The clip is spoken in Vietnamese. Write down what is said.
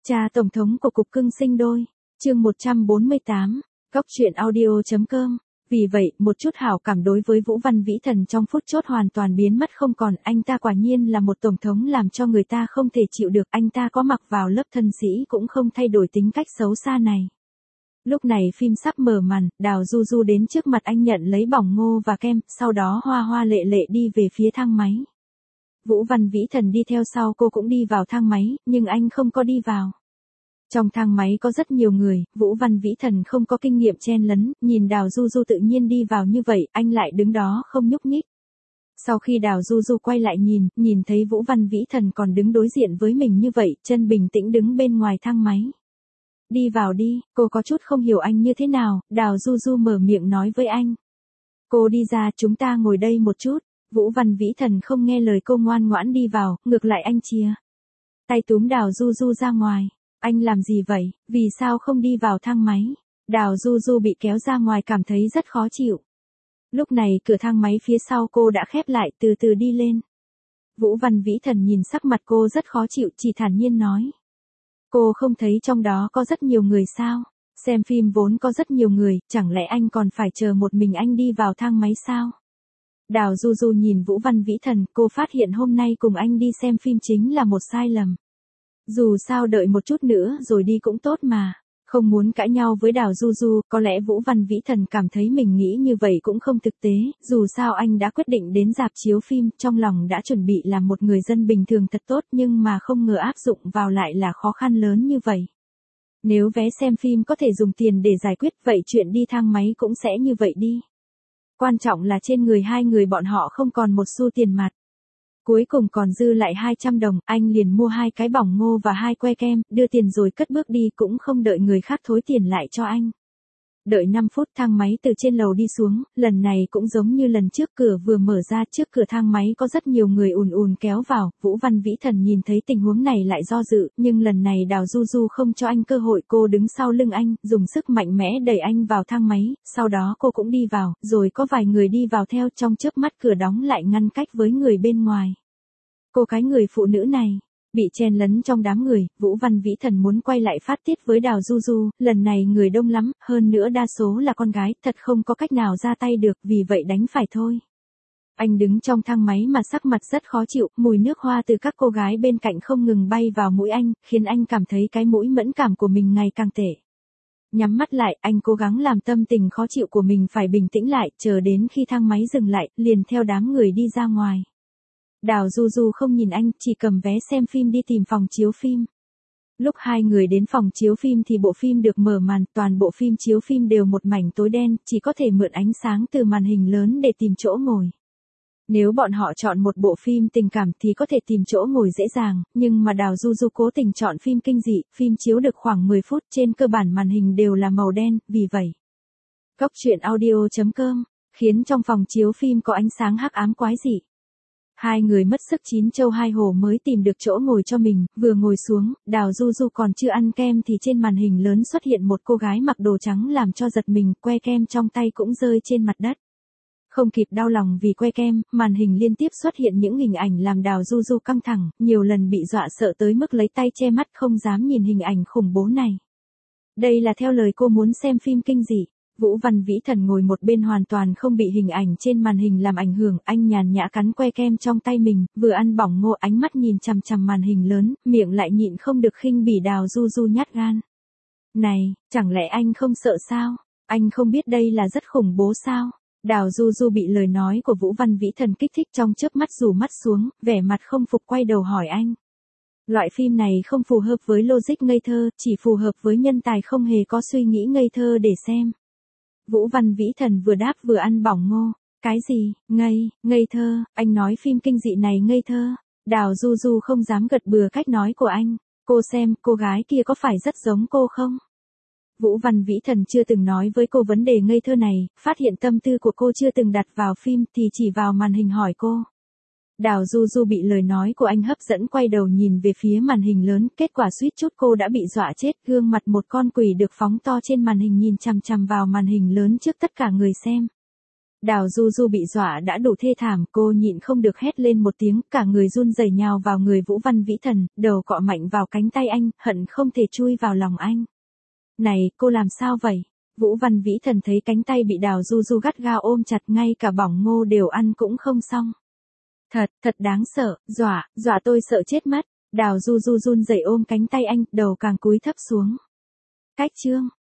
Cha Tổng thống của Cục Cưng Sinh Đôi, chương 148, Góc truyện audio.com. Vì vậy, một chút hảo cảm đối với Vũ Văn Vĩ Thần trong phút chốc hoàn toàn biến mất không còn. Anh ta quả nhiên là một tổng thống làm cho người ta không thể chịu được. Anh ta có mặc vào lớp thân sĩ cũng không thay đổi tính cách xấu xa này. Lúc này phim sắp mở màn, Đào Du Du đến trước mặt anh nhận lấy bỏng ngô và kem, sau đó hoa hoa lệ lệ đi về phía thang máy. Vũ Văn Vĩ Thần đi theo sau cô cũng đi vào thang máy, nhưng anh không có đi vào. Trong thang máy có rất nhiều người, Vũ Văn Vĩ Thần không có kinh nghiệm chen lấn, nhìn Đào Du Du tự nhiên đi vào như vậy, anh lại đứng đó không nhúc nhích. Sau khi Đào Du Du quay lại nhìn thấy Vũ Văn Vĩ Thần còn đứng đối diện với mình như vậy, chân bình tĩnh đứng bên ngoài thang máy. Đi vào đi, cô có chút không hiểu anh như thế nào, Đào Du Du mở miệng nói với anh. Cô đi ra, chúng ta ngồi đây một chút. Vũ Văn Vĩ Thần không nghe lời cô ngoan ngoãn đi vào, ngược lại anh chìa tay túm Đào Du Du ra ngoài. Anh làm gì vậy, vì sao không đi vào thang máy? Đào Du Du bị kéo ra ngoài cảm thấy rất khó chịu. Lúc này cửa thang máy phía sau cô đã khép lại, từ từ đi lên. Vũ Văn Vĩ Thần nhìn sắc mặt cô rất khó chịu, chỉ thản nhiên nói. Cô không thấy trong đó có rất nhiều người sao? Xem phim vốn có rất nhiều người, chẳng lẽ anh còn phải chờ một mình anh đi vào thang máy sao? Đào Du Du nhìn Vũ Văn Vĩ Thần, cô phát hiện hôm nay cùng anh đi xem phim chính là một sai lầm. Dù sao đợi một chút nữa rồi đi cũng tốt mà. Không muốn cãi nhau với Đào Du Du, có lẽ Vũ Văn Vĩ Thần cảm thấy mình nghĩ như vậy cũng không thực tế, dù sao anh đã quyết định đến rạp chiếu phim, trong lòng đã chuẩn bị làm một người dân bình thường thật tốt nhưng mà không ngờ áp dụng vào lại là khó khăn lớn như vậy. Nếu vé xem phim có thể dùng tiền để giải quyết vậy chuyện đi thang máy cũng sẽ như vậy đi. Quan trọng là trên người hai người bọn họ không còn một xu tiền mặt. Cuối cùng còn dư lại 200 đồng, anh liền mua 2 cái bỏng ngô và 2 que kem, đưa tiền rồi cất bước đi cũng không đợi người khác thối tiền lại cho anh. Đợi 5 phút thang máy từ trên lầu đi xuống, lần này cũng giống như lần trước cửa vừa mở ra trước cửa thang máy có rất nhiều người ùn kéo vào, Vũ Văn Vĩ Thần nhìn thấy tình huống này lại do dự, nhưng lần này Đào Du Du không cho anh cơ hội, cô đứng sau lưng anh, dùng sức mạnh mẽ đẩy anh vào thang máy, sau đó cô cũng đi vào, rồi có vài người đi vào theo trong chớp mắt cửa đóng lại ngăn cách với người bên ngoài. Cô cái người phụ nữ này bị chen lấn trong đám người, Vũ Văn Vĩ Thần muốn quay lại phát tiết với Đào Du Du, lần này người đông lắm, hơn nữa đa số là con gái, thật không có cách nào ra tay được, vì vậy đánh phải thôi. Anh đứng trong thang máy mà sắc mặt rất khó chịu, mùi nước hoa từ các cô gái bên cạnh không ngừng bay vào mũi anh, khiến anh cảm thấy cái mũi mẫn cảm của mình ngày càng tệ. Nhắm mắt lại, anh cố gắng làm tâm tình khó chịu của mình phải bình tĩnh lại, chờ đến khi thang máy dừng lại, liền theo đám người đi ra ngoài. Đào Du Du không nhìn anh, chỉ cầm vé xem phim đi tìm phòng chiếu phim. Lúc hai người đến phòng chiếu phim thì bộ phim được mở màn, toàn bộ phim chiếu phim đều một mảnh tối đen, chỉ có thể mượn ánh sáng từ màn hình lớn để tìm chỗ ngồi. Nếu bọn họ chọn một bộ phim tình cảm thì có thể tìm chỗ ngồi dễ dàng, nhưng mà Đào Du Du cố tình chọn phim kinh dị, phim chiếu được khoảng 10 phút, trên cơ bản màn hình đều là màu đen, vì vậy. Góc truyện audio.com, khiến trong phòng chiếu phim có ánh sáng hắc ám quái dị. Hai người mất sức chín châu hai hổ mới tìm được chỗ ngồi cho mình, vừa ngồi xuống, Đào Du Du còn chưa ăn kem thì trên màn hình lớn xuất hiện một cô gái mặc đồ trắng làm cho giật mình, que kem trong tay cũng rơi trên mặt đất. Không kịp đau lòng vì que kem, màn hình liên tiếp xuất hiện những hình ảnh làm Đào Du Du căng thẳng, nhiều lần bị dọa sợ tới mức lấy tay che mắt không dám nhìn hình ảnh khủng bố này. Đây là theo lời cô muốn xem phim kinh dị. Vũ Văn Vĩ Thần ngồi một bên hoàn toàn không bị hình ảnh trên màn hình làm ảnh hưởng, anh nhàn nhã cắn que kem trong tay mình, vừa ăn bỏng ngô ánh mắt nhìn chằm chằm màn hình lớn, miệng lại nhịn không được khinh bỉ Đào Du Du nhát gan. Này, chẳng lẽ anh không sợ sao? Anh không biết đây là rất khủng bố sao? Đào Du Du bị lời nói của Vũ Văn Vĩ Thần kích thích trong chớp mắt rủ mắt xuống, vẻ mặt không phục quay đầu hỏi anh. Loại phim này không phù hợp với logic ngây thơ, chỉ phù hợp với nhân tài không hề có suy nghĩ ngây thơ để xem. Vũ Văn Vĩ Thần vừa đáp vừa ăn bỏng ngô. Cái gì, ngây thơ, anh nói phim kinh dị này ngây thơ. Đào Du Du không dám gật bừa cách nói của anh. Cô xem, cô gái kia có phải rất giống cô không? Vũ Văn Vĩ Thần chưa từng nói với cô vấn đề ngây thơ này, phát hiện tâm tư của cô chưa từng đặt vào phim thì chỉ vào màn hình hỏi cô. Đào Du Du bị lời nói của anh hấp dẫn quay đầu nhìn về phía màn hình lớn, kết quả suýt chút cô đã bị dọa chết, gương mặt một con quỷ được phóng to trên màn hình nhìn chằm chằm vào màn hình lớn trước tất cả người xem. Đào Du Du bị dọa đã đủ thê thảm, cô nhịn không được hét lên một tiếng, cả người run rẩy nhào vào người Vũ Văn Vĩ Thần, đầu cọ mạnh vào cánh tay anh, hận không thể chui vào lòng anh. Này, cô làm sao vậy? Vũ Văn Vĩ Thần thấy cánh tay bị Đào Du Du gắt gao ôm chặt, ngay cả bỏng ngô đều ăn cũng không xong. Thật đáng sợ, dọa tôi sợ chết mất. Đào Du Du run rẩy ôm cánh tay anh, đầu càng cúi thấp xuống. Cách chương